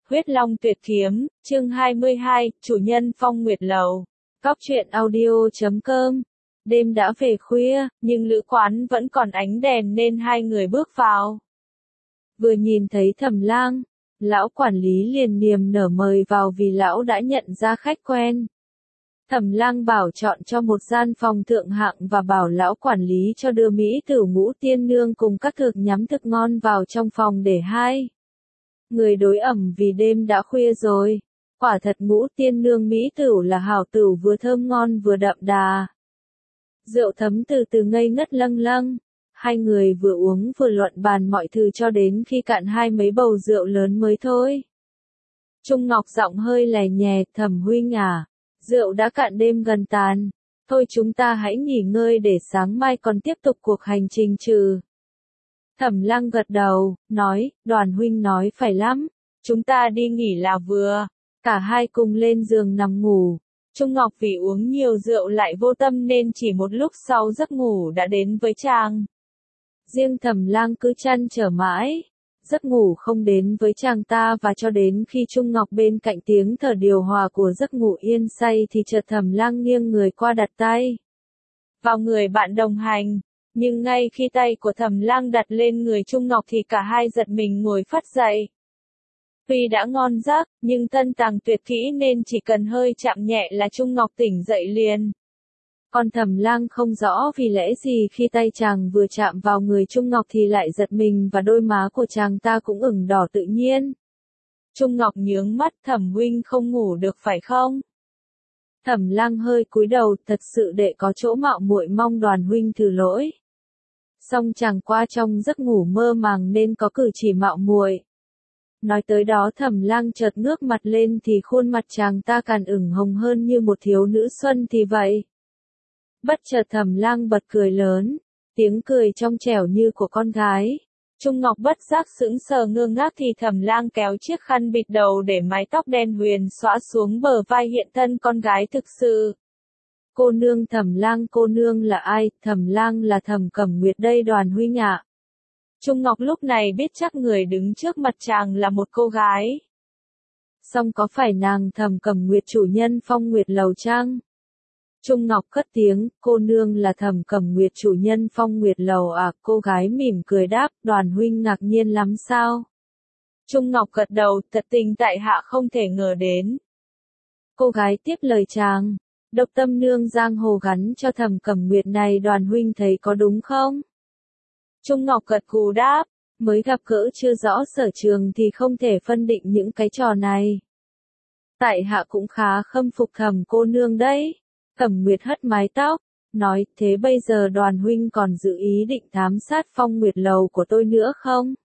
Huyết Long Tuyệt Kiếm, chương 22, chủ nhân Phong Nguyệt Lầu. Góc truyện audio.com. Đêm đã về khuya, nhưng lữ quán vẫn còn ánh đèn nên hai người bước vào. Vừa nhìn thấy Thẩm Lang, lão quản lý liền niềm nở mời vào vì lão đã nhận ra khách quen. Thẩm Lang bảo chọn cho một gian phòng thượng hạng và bảo lão quản lý cho đưa mỹ tử Ngũ Tiên Nương cùng các thực nhắm thực ngon vào trong phòng để hai người đối ẩm vì đêm đã khuya rồi. Quả thật Ngũ Tiên Nương mỹ tửu là hảo tửu vừa thơm ngon vừa đậm đà. Rượu thấm từ từ ngây ngất lâng lâng. Hai người vừa uống vừa luận bàn mọi thứ cho đến khi cạn hai mấy bầu rượu lớn mới thôi. Trung Ngọc giọng hơi lè nhè, Thẩm huynh à, rượu đã cạn đêm gần tàn. Thôi chúng ta hãy nghỉ ngơi để sáng mai còn tiếp tục cuộc hành trình trừ. Thẩm Lang gật đầu, nói, Đoàn huynh nói phải lắm, chúng ta đi nghỉ là vừa. Cả hai cùng lên giường nằm ngủ. Trung Ngọc vì uống nhiều rượu lại vô tâm nên chỉ một lúc sau giấc ngủ đã đến với chàng. Riêng Thẩm Lang cứ trăn trở mãi, giấc ngủ không đến với chàng ta và cho đến khi Trung Ngọc bên cạnh tiếng thở điều hòa của giấc ngủ yên say thì chợt Thẩm Lang nghiêng người qua đặt tay vào người bạn đồng hành. Nhưng ngay khi tay của Thẩm Lang đặt lên người Trung Ngọc thì cả hai giật mình ngồi phắt dậy. Tuy đã ngon giấc, nhưng thân tàng tuyệt kỹ nên chỉ cần hơi chạm nhẹ là Trung Ngọc tỉnh dậy liền. Còn Thẩm Lang không rõ vì lẽ gì khi tay chàng vừa chạm vào người Trung Ngọc thì lại giật mình và đôi má của chàng ta cũng ửng đỏ tự nhiên. Trung Ngọc nhướng mắt, Thẩm huynh không ngủ được phải không? Thẩm Lang hơi cúi đầu, thật sự đệ có chỗ mạo muội mong Đoàn huynh thứ lỗi. Song chàng qua trong giấc ngủ mơ màng nên có cử chỉ mạo muội. Nói tới đó Thẩm Lang chợt ngước mặt lên thì khuôn mặt chàng ta càng ửng hồng hơn như một thiếu nữ xuân thì vậy. Bất chợt Thẩm Lang bật cười lớn, tiếng cười trong trẻo như của con gái. Trung Ngọc bất giác sững sờ ngơ ngác thì Thẩm Lang kéo chiếc khăn bịt đầu để mái tóc đen huyền xõa xuống bờ vai hiện thân con gái thực sự. Cô nương Thẩm Lang cô nương là ai? Thẩm Lang là Thẩm Cẩm Nguyệt đây Đoàn huynh ạ. Trung Ngọc lúc này biết chắc người đứng trước mặt chàng là một cô gái. Song có phải nàng Thẩm Cẩm Nguyệt chủ nhân Phong Nguyệt Lầu chăng? Trung Ngọc cất tiếng, cô nương là Thẩm Cẩm Nguyệt chủ nhân Phong Nguyệt Lầu à? Cô gái mỉm cười đáp, Đoàn huynh ngạc nhiên lắm sao? Trung Ngọc gật đầu, thật tình tại hạ không thể ngờ đến. Cô gái tiếp lời chàng, độc tâm nương giang hồ gắn cho Thẩm Cẩm Nguyệt này Đoàn huynh thấy có đúng không? Trung Ngọc gật gù đáp, mới gặp gỡ chưa rõ sở trường thì không thể phân định những cái trò này. Tại hạ cũng khá khâm phục Thẩm cô nương đấy. Cẩm Nguyệt hất mái tóc, nói, thế bây giờ Đoàn huynh còn dự ý định thám sát Phong Nguyệt Lầu của tôi nữa không?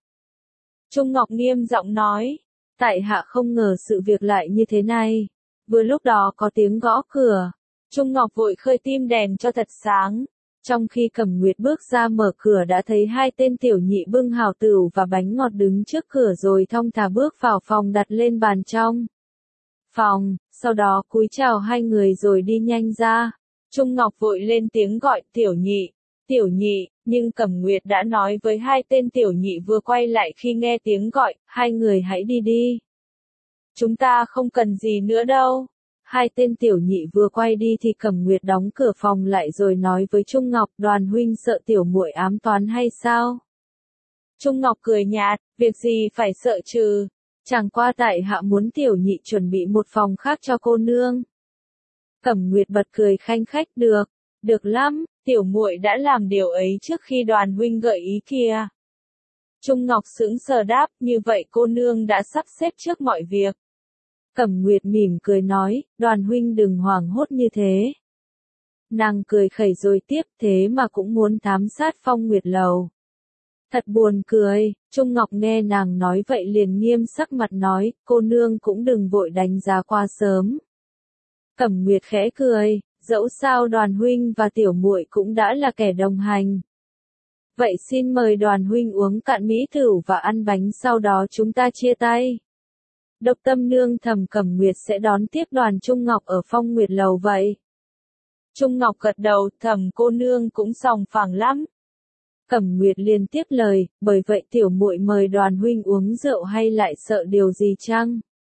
Trung Ngọc nghiêm giọng nói, tại hạ không ngờ sự việc lại như thế này. Vừa lúc đó có tiếng gõ cửa, Trung Ngọc vội khơi tim đèn cho thật sáng. Trong khi Cẩm Nguyệt bước ra mở cửa đã thấy hai tên tiểu nhị bưng hảo tửu và bánh ngọt đứng trước cửa rồi thong thả bước vào phòng đặt lên bàn trong phòng, sau đó cúi chào hai người rồi đi nhanh ra. Trung Ngọc vội lên tiếng gọi tiểu nhị, nhưng Cẩm Nguyệt đã nói với hai tên tiểu nhị vừa quay lại khi nghe tiếng gọi, hai người hãy đi đi. Chúng ta không cần gì nữa đâu. Hai tên tiểu nhị vừa quay đi thì Cẩm Nguyệt đóng cửa phòng lại rồi nói với Trung Ngọc, Đoàn huynh sợ tiểu muội ám toán hay sao? Trung Ngọc cười nhạt, việc gì phải sợ trừ, chẳng qua tại hạ muốn tiểu nhị chuẩn bị một phòng khác cho cô nương. Cẩm Nguyệt bật cười khanh khách, được lắm, tiểu muội đã làm điều ấy trước khi Đoàn huynh gợi ý kìa. Trung Ngọc sững sờ đáp, như vậy cô nương đã sắp xếp trước mọi việc. Cẩm Nguyệt mỉm cười nói, Đoàn huynh đừng hoảng hốt như thế. Nàng cười khẩy rồi tiếp, thế mà cũng muốn thám sát Phong Nguyệt Lầu. Thật buồn cười. Trung Ngọc nghe nàng nói vậy liền nghiêm sắc mặt nói, cô nương cũng đừng vội đánh giá quá sớm. Cẩm Nguyệt khẽ cười, dẫu sao Đoàn huynh và tiểu muội cũng đã là kẻ đồng hành. Vậy xin mời Đoàn huynh uống cạn mỹ tửu và ăn bánh sau đó chúng ta chia tay. Độc tâm nương Thẩm Cẩm Nguyệt sẽ đón tiếp Đoàn Trung Ngọc ở Phong Nguyệt Lầu vậy. Trung Ngọc gật đầu, Thẩm cô nương cũng sòng phẳng lắm. Cẩm Nguyệt liền tiếp lời, bởi vậy tiểu muội mời Đoàn huynh uống rượu hay lại sợ điều gì chăng?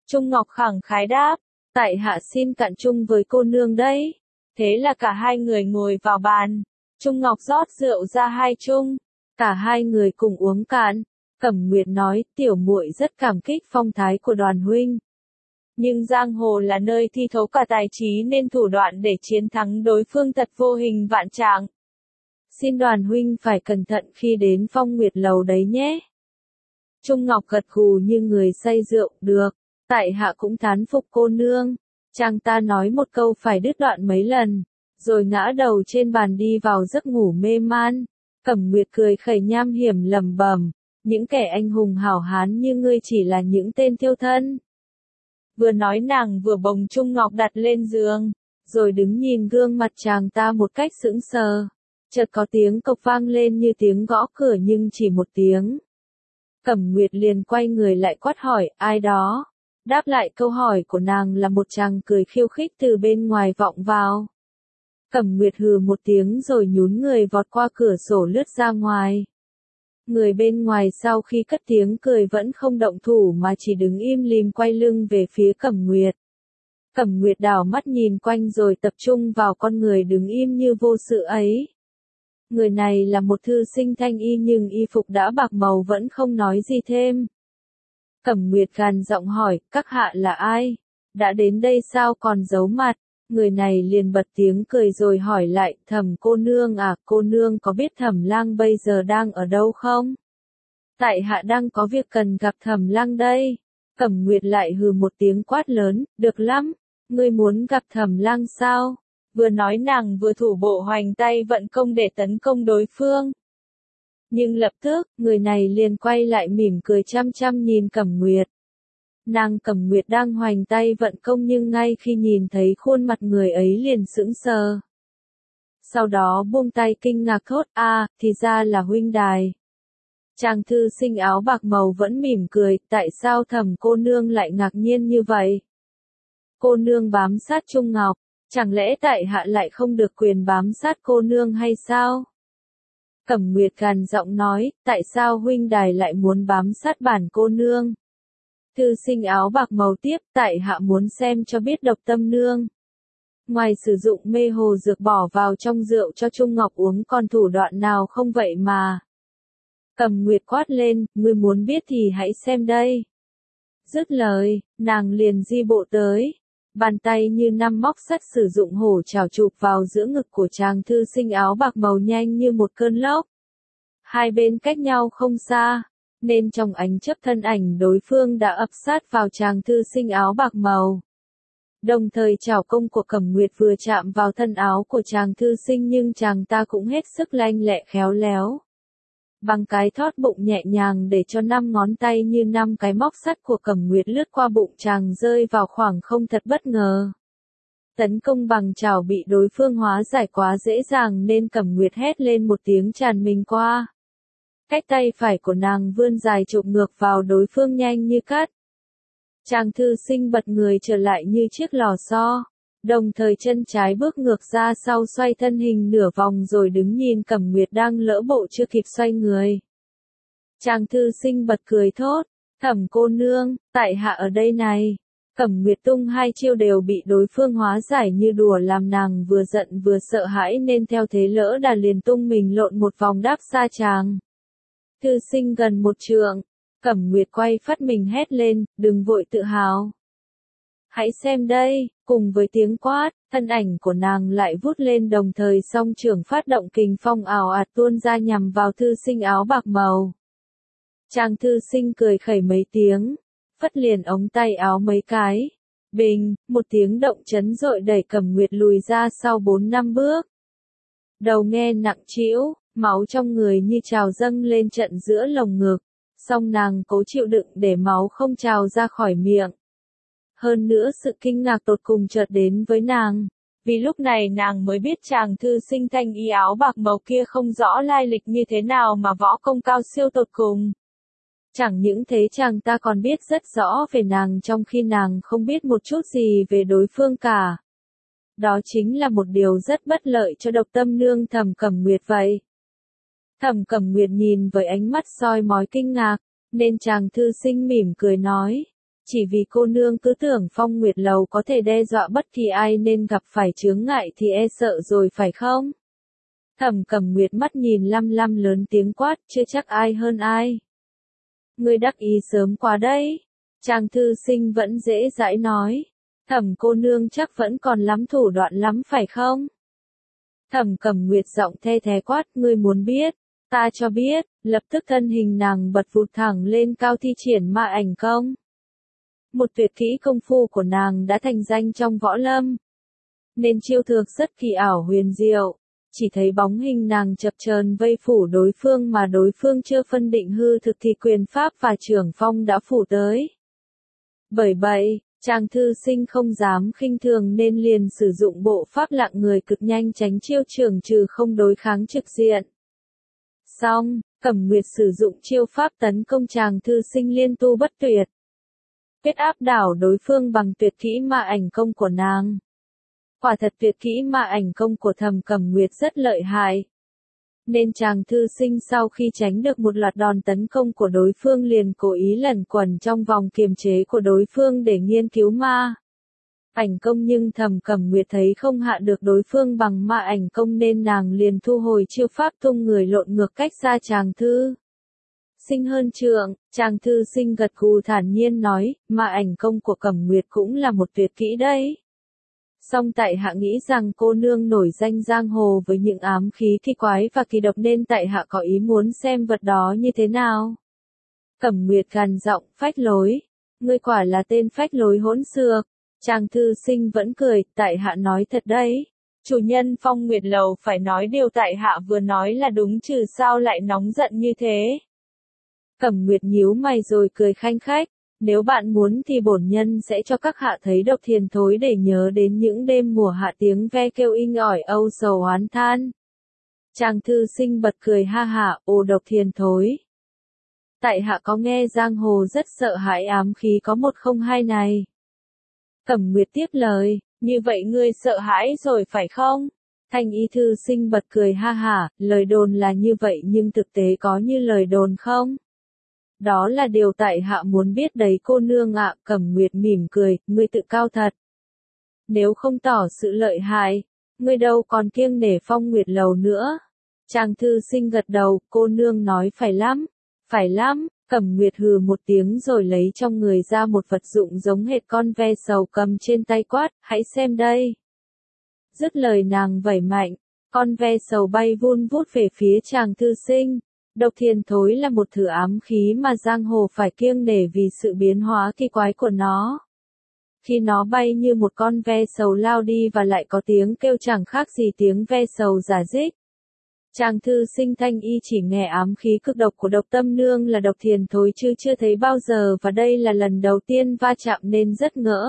Trung Ngọc khẳng khái đáp, tại hạ xin cạn chung với cô nương đấy. Thế là cả hai người ngồi vào bàn. Trung Ngọc rót rượu ra hai chung. Cả hai người cùng uống cạn. Cẩm Nguyệt nói, tiểu muội rất cảm kích phong thái của Đoàn huynh. Nhưng giang hồ là nơi thi thố cả tài trí nên thủ đoạn để chiến thắng đối phương thật vô hình vạn trạng. Xin Đoàn huynh phải cẩn thận khi đến Phong Nguyệt lầu đấy nhé. Trung Ngọc gật gù như người say rượu, được, tại hạ cũng thán phục cô nương. Chàng ta nói một câu phải đứt đoạn mấy lần, rồi ngã đầu trên bàn đi vào giấc ngủ mê man. Cẩm Nguyệt cười khẩy nham hiểm lẩm bẩm, những kẻ anh hùng hảo hán như ngươi chỉ là những tên thiêu thân. Vừa nói nàng vừa bồng Trung Ngọc đặt lên giường, rồi đứng nhìn gương mặt chàng ta một cách sững sờ. Chợt có tiếng cộc vang lên như tiếng gõ cửa nhưng chỉ một tiếng. Cẩm Nguyệt liền quay người lại quát hỏi, ai đó? Đáp lại câu hỏi của nàng là một chàng cười khiêu khích từ bên ngoài vọng vào. Cẩm Nguyệt hừ một tiếng rồi nhún người vọt qua cửa sổ lướt ra ngoài. Người bên ngoài sau khi cất tiếng cười vẫn không động thủ mà chỉ đứng im lìm quay lưng về phía Cẩm Nguyệt. Cẩm Nguyệt đảo mắt nhìn quanh rồi tập trung vào con người đứng im như vô sự ấy. Người này là một thư sinh thanh y nhưng y phục đã bạc màu vẫn không nói gì thêm. Cẩm Nguyệt gằn giọng hỏi, các hạ là ai? Đã đến đây sao còn giấu mặt? Người này liền bật tiếng cười rồi hỏi lại, Thẩm cô nương à, cô nương có biết Thẩm lang bây giờ đang ở đâu không? Tại hạ đang có việc cần gặp Thẩm lang đây. Cẩm Nguyệt lại hừ một tiếng quát lớn, được lắm, ngươi muốn gặp Thẩm lang sao? Vừa nói nàng vừa thủ bộ hoành tay vận công để tấn công đối phương. Nhưng lập tức, người này liền quay lại mỉm cười chăm chăm nhìn Cẩm Nguyệt. Nàng Cẩm Nguyệt đang hoành tay vận công nhưng ngay khi nhìn thấy khuôn mặt người ấy liền sững sờ. Sau đó buông tay kinh ngạc thốt, thì ra là huynh đài. Chàng thư sinh áo bạc màu vẫn mỉm cười, tại sao Thẩm cô nương lại ngạc nhiên như vậy? Cô nương bám sát Trung Ngọc, chẳng lẽ tại hạ lại không được quyền bám sát cô nương hay sao? Cẩm Nguyệt gằn giọng nói, tại sao huynh đài lại muốn bám sát bản cô nương? Thư sinh áo bạc màu tiếp, tại hạ muốn xem cho biết Độc Tâm nương. Ngoài sử dụng mê hồ dược bỏ vào trong rượu cho Trung Ngọc uống còn thủ đoạn nào không vậy mà? Cẩm Nguyệt quát lên, ngươi muốn biết thì hãy xem đây. Dứt lời, nàng liền di bộ tới. Bàn tay như năm móc sắt sử dụng hổ chảo chụp vào giữa ngực của chàng thư sinh áo bạc màu nhanh như một cơn lốc. Hai bên cách nhau không xa, nên trong ánh chớp thân ảnh đối phương đã ập sát vào chàng thư sinh áo bạc màu. Đồng thời chảo công của Cẩm Nguyệt vừa chạm vào thân áo của chàng thư sinh nhưng chàng ta cũng hết sức lanh lẹ khéo léo. Bằng cái thót bụng nhẹ nhàng để cho 5 ngón tay như 5 cái móc sắt của Cẩm Nguyệt lướt qua bụng chàng rơi vào khoảng không thật bất ngờ. Tấn công bằng chảo bị đối phương hóa giải quá dễ dàng nên Cẩm Nguyệt hét lên một tiếng tràn mình qua. Cách tay phải của nàng vươn dài chụp ngược vào đối phương nhanh như cắt. Chàng thư sinh bật người trở lại như chiếc lò xo. Đồng thời chân trái bước ngược ra sau xoay thân hình nửa vòng rồi đứng nhìn Cẩm Nguyệt đang lỡ bộ chưa kịp xoay người. Chàng thư sinh bật cười thốt, Thẩm cô nương, tại hạ ở đây này. Cẩm Nguyệt tung hai chiêu đều bị đối phương hóa giải như đùa làm nàng vừa giận vừa sợ hãi nên theo thế lỡ đà liền tung mình lộn một vòng đáp xa chàng. Thư sinh gần một trượng, Cẩm Nguyệt quay phát mình hét lên, đừng vội tự hào. Hãy xem đây, cùng với tiếng quát, thân ảnh của nàng lại vút lên đồng thời song trưởng phát động kình phong ảo ạt tuôn ra nhằm vào thư sinh áo bạc màu. Chàng thư sinh cười khẩy mấy tiếng, phất liền ống tay áo mấy cái. Bình, một tiếng động chấn dội đẩy Cẩm Nguyệt lùi ra sau 4-5 bước. Đầu nghe nặng trĩu, máu trong người như trào dâng lên trận giữa lồng ngực, song nàng cố chịu đựng để máu không trào ra khỏi miệng. Hơn nữa sự kinh ngạc tột cùng chợt đến với nàng, vì lúc này nàng mới biết chàng thư sinh thanh y áo bạc màu kia không rõ lai lịch như thế nào mà võ công cao siêu tột cùng. Chẳng những thế chàng ta còn biết rất rõ về nàng trong khi nàng không biết một chút gì về đối phương cả. Đó chính là một điều rất bất lợi cho Độc Tâm nương Thẩm Cẩm Nguyệt vậy. Thẩm Cẩm Nguyệt nhìn với ánh mắt soi mói kinh ngạc, nên chàng thư sinh mỉm cười nói, Chỉ vì cô nương cứ tưởng Phong Nguyệt Lầu có thể đe dọa bất kỳ ai nên gặp phải chướng ngại thì e sợ rồi phải không? Thẩm Cẩm Nguyệt mắt nhìn lăm lăm lớn tiếng quát, chưa chắc ai hơn ai. Ngươi đắc ý sớm quá đấy. Trang thư sinh vẫn dễ dãi nói. Thẩm cô nương chắc vẫn còn lắm thủ đoạn lắm phải không? Thẩm Cẩm Nguyệt giọng the thé quát, ngươi muốn biết, ta cho biết, lập tức thân hình nàng bật vụt thẳng lên cao thi triển ma ảnh công. Một tuyệt kỹ công phu của nàng đã thành danh trong võ lâm. Nên chiêu thức rất kỳ ảo huyền diệu, chỉ thấy bóng hình nàng chập chờn vây phủ đối phương mà đối phương chưa phân định hư thực thì quyền pháp và trưởng phong đã phủ tới. Bởi vậy, chàng thư sinh không dám khinh thường nên liền sử dụng bộ pháp lạng người cực nhanh tránh chiêu trưởng trừ không đối kháng trực diện. Xong, Cẩm Nguyệt sử dụng chiêu pháp tấn công chàng thư sinh liên tu bất tuyệt. Kết áp đảo đối phương bằng tuyệt kỹ ma ảnh công của nàng. Quả thật tuyệt kỹ ma ảnh công của Thẩm Cẩm Nguyệt rất lợi hại. Nên chàng thư sinh sau khi tránh được một loạt đòn tấn công của đối phương liền cố ý lẩn quẩn trong vòng kiềm chế của đối phương để nghiên cứu ma ảnh công, nhưng Thẩm Cẩm Nguyệt thấy không hạ được đối phương bằng ma ảnh công nên nàng liền thu hồi chiêu pháp tung người lộn ngược cách xa chàng thư sinh hơn trượng. Chàng thư sinh gật gù thản nhiên nói, ma ảnh công của Cẩm Nguyệt cũng là một tuyệt kỹ đấy. Song tại hạ nghĩ rằng cô nương nổi danh giang hồ với những ám khí kỳ quái và kỳ độc nên tại hạ có ý muốn xem vật đó như thế nào. Cẩm Nguyệt gằn giọng, phách lối. Ngươi quả là tên phách lối hỗn xược. Chàng thư sinh vẫn cười, tại hạ nói thật đấy. Chủ nhân Phong Nguyệt Lầu phải nói điều tại hạ vừa nói là đúng chứ sao lại nóng giận như thế. Cẩm Nguyệt nhíu mày rồi cười khanh khách. Nếu bạn muốn thì bổn nhân sẽ cho các hạ thấy độc thiền thối để nhớ đến những đêm mùa hạ tiếng ve kêu inh ỏi âu sầu oán than. Chàng thư sinh bật cười ha hả, ồ độc thiền thối. Tại hạ có nghe giang hồ rất sợ hãi ám khí có 102 này. Cẩm Nguyệt tiếp lời, như vậy ngươi sợ hãi rồi phải không? Thanh y thư sinh bật cười ha hả, lời đồn là như vậy nhưng thực tế có như lời đồn không? Đó là điều tại hạ muốn biết đấy cô nương ạ. Cẩm Nguyệt mỉm cười, ngươi tự cao thật. Nếu không tỏ sự lợi hại, ngươi đâu còn kiêng nể Phong Nguyệt Lầu nữa. Chàng thư sinh gật đầu, cô nương nói phải lắm. Phải lắm, Cẩm Nguyệt hừ một tiếng rồi lấy trong người ra một vật dụng giống hệt con ve sầu cầm trên tay quát, hãy xem đây. Dứt lời nàng vẩy mạnh, con ve sầu bay vun vút về phía chàng thư sinh. Độc thiền thối là một thử ám khí mà giang hồ phải kiêng nể vì sự biến hóa kỳ quái của nó. Khi nó bay như một con ve sầu lao đi và lại có tiếng kêu chẳng khác gì tiếng ve sầu rả rích. Chàng thư sinh thanh y chỉ nghe ám khí cực độc của độc tâm nương là độc thiền thối chứ chưa thấy bao giờ và đây là lần đầu tiên va chạm nên rất ngỡ.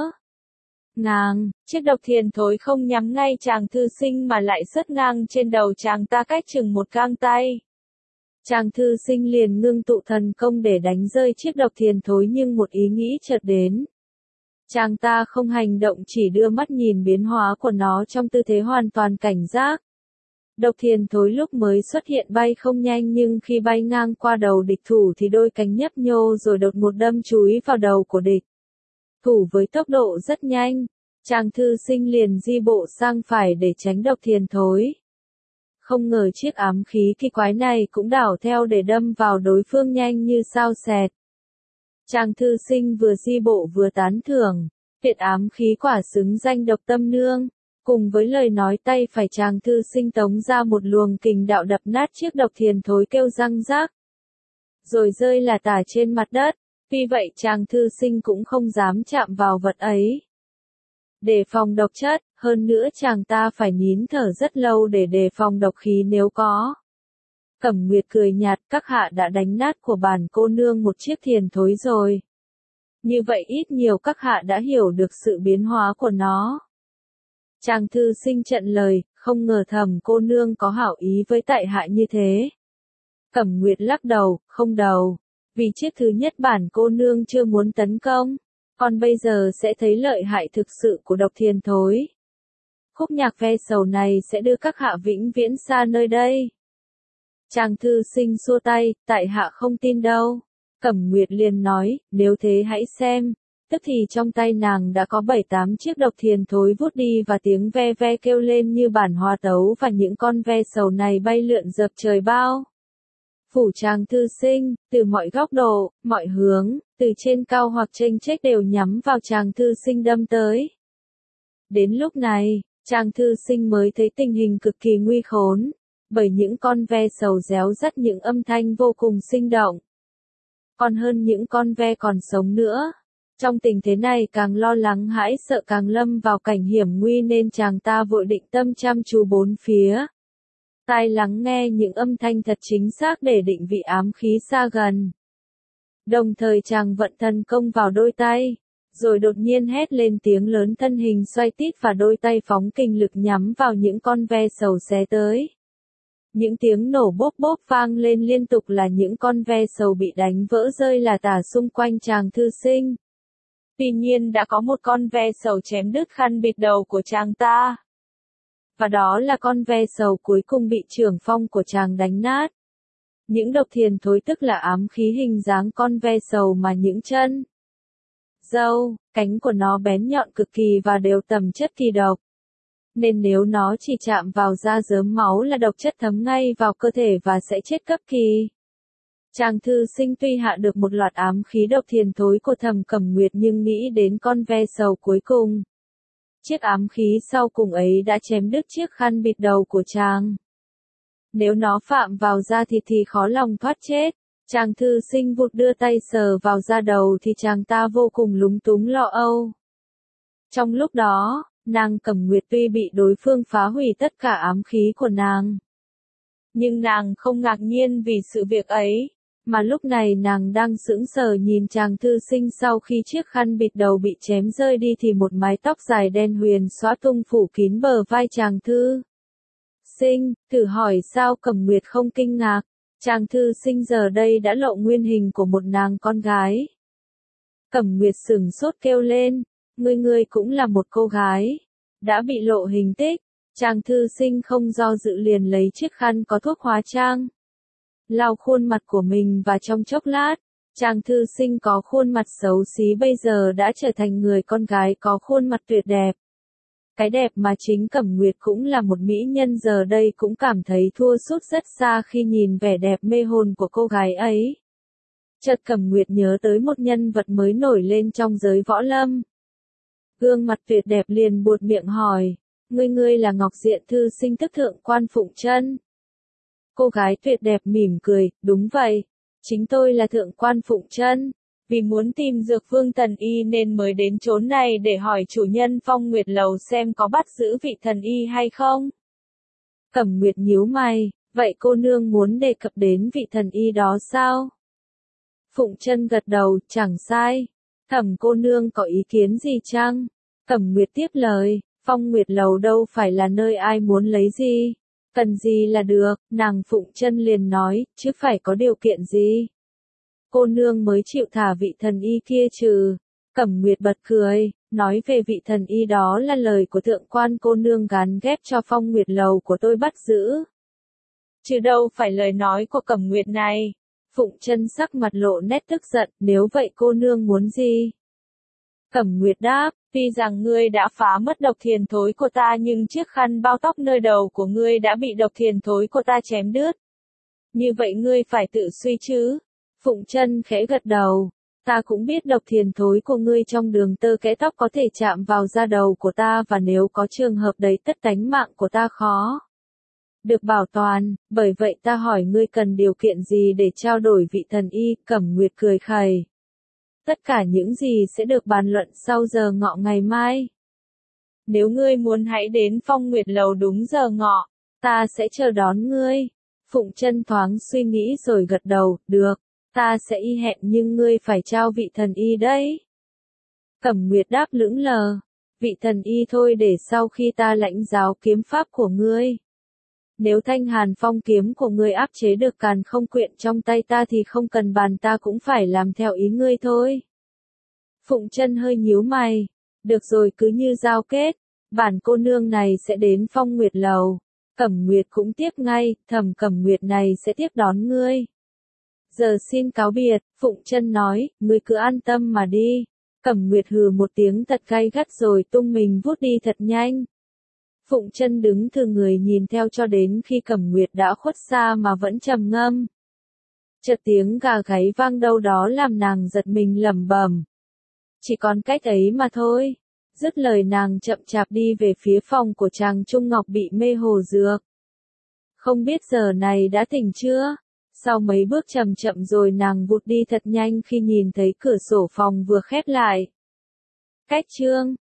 Chiếc độc thiền thối không nhắm ngay chàng thư sinh mà lại sất ngang trên đầu chàng ta cách chừng một gang tay. Chàng thư sinh liền ngưng tụ thần công để đánh rơi chiếc độc thiền thối nhưng một ý nghĩ chợt đến. Chàng ta không hành động chỉ đưa mắt nhìn biến hóa của nó trong tư thế hoàn toàn cảnh giác. Độc thiền thối lúc mới xuất hiện bay không nhanh nhưng khi bay ngang qua đầu địch thủ thì đôi cánh nhấp nhô rồi đột ngột đâm chúi vào đầu của địch thủ với tốc độ rất nhanh. Chàng thư sinh liền di bộ sang phải để tránh độc thiền thối. Không ngờ chiếc ám khí kỳ quái này cũng đảo theo để đâm vào đối phương nhanh như sao xẹt. Chàng thư sinh vừa di bộ vừa tán thưởng, tuyệt ám khí quả xứng danh độc tâm nương. Cùng với lời nói tay phải chàng thư sinh tống ra một luồng kình đạo đập nát chiếc độc thiền thối kêu răng rác. Rồi rơi là tả trên mặt đất, vì vậy chàng thư sinh cũng không dám chạm vào vật ấy. Đề phòng độc chất, hơn nữa chàng ta phải nín thở rất lâu để đề phòng độc khí nếu có. Cẩm Nguyệt cười nhạt, các hạ đã đánh nát của bản cô nương một chiếc thiền thối rồi. Như vậy ít nhiều các hạ đã hiểu được sự biến hóa của nó. Chàng thư sinh trận lời, không ngờ Thẩm cô nương có hảo ý với tại hạ như thế. Cẩm Nguyệt lắc đầu, không đầu. Vì chiếc thứ nhất bản cô nương chưa muốn tấn công. Còn bây giờ sẽ thấy lợi hại thực sự của độc thiền thối. Khúc nhạc ve sầu này sẽ đưa các hạ vĩnh viễn xa nơi đây. Chàng thư sinh xua tay, tại hạ không tin đâu. Cẩm Nguyệt liền nói, nếu thế hãy xem. Tức thì trong tay nàng đã có 7-8 chiếc độc thiền thối vút đi và tiếng ve ve kêu lên như bản hòa tấu và những con ve sầu này bay lượn dập trời bao. Phủ Tràng Thư Sinh, từ mọi góc độ, mọi hướng, từ trên cao hoặc chênh chếch đều nhắm vào Tràng Thư Sinh đâm tới. Đến lúc này, Tràng Thư Sinh mới thấy tình hình cực kỳ nguy khốn, bởi những con ve sầu réo rắt những âm thanh vô cùng sinh động. Còn hơn những con ve còn sống nữa. Trong tình thế này càng lo lắng hãi sợ càng lâm vào cảnh hiểm nguy nên chàng ta vội định tâm chăm chú bốn phía. Tai lắng nghe những âm thanh thật chính xác để định vị ám khí xa gần. Đồng thời chàng vận thần công vào đôi tay, rồi đột nhiên hét lên tiếng lớn thân hình xoay tít và đôi tay phóng kình lực nhắm vào những con ve sầu xé tới. Những tiếng nổ bốp bốp vang lên liên tục là những con ve sầu bị đánh vỡ rơi là tả xung quanh Tràng Thư Sinh. Tuy nhiên đã có một con ve sầu chém đứt khăn bịt đầu của chàng ta. Và đó là con ve sầu cuối cùng bị trưởng phong của chàng đánh nát. Những độc thiền thối tức là ám khí hình dáng con ve sầu mà những chân, râu, cánh của nó bén nhọn cực kỳ và đều tầm chất kỳ độc. Nên nếu nó chỉ chạm vào da rớm máu là độc chất thấm ngay vào cơ thể và sẽ chết cấp kỳ. Tràng Thư Sinh tuy hạ được một loạt ám khí độc thiền thối của Thẩm Cẩm Nguyệt nhưng nghĩ đến con ve sầu cuối cùng. Chiếc ám khí sau cùng ấy đã chém đứt chiếc khăn bịt đầu của chàng. Nếu nó phạm vào da thịt thì khó lòng thoát chết. Tràng Thư Sinh vụt đưa tay sờ vào da đầu thì chàng ta vô cùng lúng túng lo âu. Trong lúc đó, nàng Cẩm Nguyệt tuy bị đối phương phá hủy tất cả ám khí của nàng, nhưng nàng không ngạc nhiên vì sự việc ấy, mà lúc này nàng đang sững sờ nhìn Tràng Thư Sinh sau khi chiếc khăn bịt đầu bị chém rơi đi thì một mái tóc dài đen huyền xõa tung phủ kín bờ vai Tràng Thư Sinh, thử hỏi sao Cẩm Nguyệt không kinh ngạc. Tràng Thư Sinh giờ đây đã lộ nguyên hình của một nàng con gái. Cẩm Nguyệt sửng sốt kêu lên, ngươi cũng là một cô gái, đã bị lộ hình tích. Tràng Thư Sinh không do dự liền lấy chiếc khăn có thuốc hóa trang, lau khuôn mặt của mình và trong chốc lát, Tràng Thư Sinh có khuôn mặt xấu xí bây giờ đã trở thành người con gái có khuôn mặt tuyệt đẹp. Cái đẹp mà chính Cẩm Nguyệt cũng là một mỹ nhân giờ đây cũng cảm thấy thua sút rất xa khi nhìn vẻ đẹp mê hồn của cô gái ấy. Chợt Cẩm Nguyệt nhớ tới một nhân vật mới nổi lên trong giới võ lâm. Gương mặt tuyệt đẹp liền buột miệng hỏi, ngươi là Ngọc Diện Thư Sinh tức Thượng Quan Phụng Trân. Cô gái tuyệt đẹp mỉm cười, đúng vậy, chính tôi là Thượng Quan Phụng Trân. Vì muốn tìm Dược Vương Thần Y nên mới đến chốn này để hỏi chủ nhân Phong Nguyệt Lầu xem có bắt giữ vị thần y hay không. Cẩm Nguyệt nhíu mày, vậy cô nương muốn đề cập đến vị thần y đó sao? Phụng Trân gật đầu, chẳng sai. Thẩm cô nương có ý kiến gì chăng? Cẩm Nguyệt tiếp lời, Phong Nguyệt Lầu đâu phải là nơi ai muốn lấy gì. Cần gì là được, nàng Phụng Trân liền nói, chứ phải có điều kiện gì. Cô nương mới chịu thả vị thần y kia trừ. Cẩm Nguyệt bật cười, nói về vị thần y đó là lời của Thượng Quan cô nương gán ghép cho Phong Nguyệt Lầu của tôi bắt giữ. Chứ đâu phải lời nói của Cẩm Nguyệt này. Phụng Trân sắc mặt lộ nét tức giận, nếu vậy cô nương muốn gì? Cẩm Nguyệt đáp, tuy rằng ngươi đã phá mất độc thiền thối của ta nhưng chiếc khăn bao tóc nơi đầu của ngươi đã bị độc thiền thối của ta chém đứt. Như vậy ngươi phải tự suy chứ? Phụng Trân khẽ gật đầu, ta cũng biết độc thiền thối của ngươi trong đường tơ kẽ tóc có thể chạm vào da đầu của ta và nếu có trường hợp đấy tất tánh mạng của ta khó được bảo toàn, bởi vậy ta hỏi ngươi cần điều kiện gì để trao đổi vị thần y. Cẩm Nguyệt cười khẩy. Tất cả những gì sẽ được bàn luận sau giờ ngọ ngày mai. Nếu ngươi muốn hãy đến Phong Nguyệt Lầu đúng giờ ngọ, ta sẽ chờ đón ngươi. Phụng Trân thoáng suy nghĩ rồi gật đầu, được, ta sẽ y hẹn nhưng ngươi phải trao vị thần y đấy. Cẩm Nguyệt đáp lững lờ, vị thần y thôi để sau khi ta lãnh giáo kiếm pháp của ngươi. Nếu thanh hàn phong kiếm của ngươi áp chế được càn không quyện trong tay ta thì không cần bàn ta cũng phải làm theo ý ngươi thôi. Phụng Trân hơi nhíu mày, được rồi cứ như giao kết, bản cô nương này sẽ đến Phong Nguyệt Lầu. Cẩm Nguyệt cũng tiếp ngay, Thẩm Cẩm Nguyệt này sẽ tiếp đón ngươi. Giờ xin cáo biệt, Phụng Trân nói, ngươi cứ an tâm mà đi. Cẩm Nguyệt hừ một tiếng thật gay gắt rồi tung mình vút đi thật nhanh. Phụng Chân đứng thừ người nhìn theo cho đến khi Cẩm Nguyệt đã khuất xa mà vẫn trầm ngâm. Chợt tiếng gà gáy vang đâu đó làm nàng giật mình lẩm bẩm. Chỉ còn cách ấy mà thôi. Dứt lời nàng chậm chạp đi về phía phòng của chàng Trung Ngọc bị mê hồ dược. Không biết giờ này đã tỉnh chưa? Sau mấy bước chậm chậm rồi nàng vụt đi thật nhanh khi nhìn thấy cửa sổ phòng vừa khép lại. Cách chương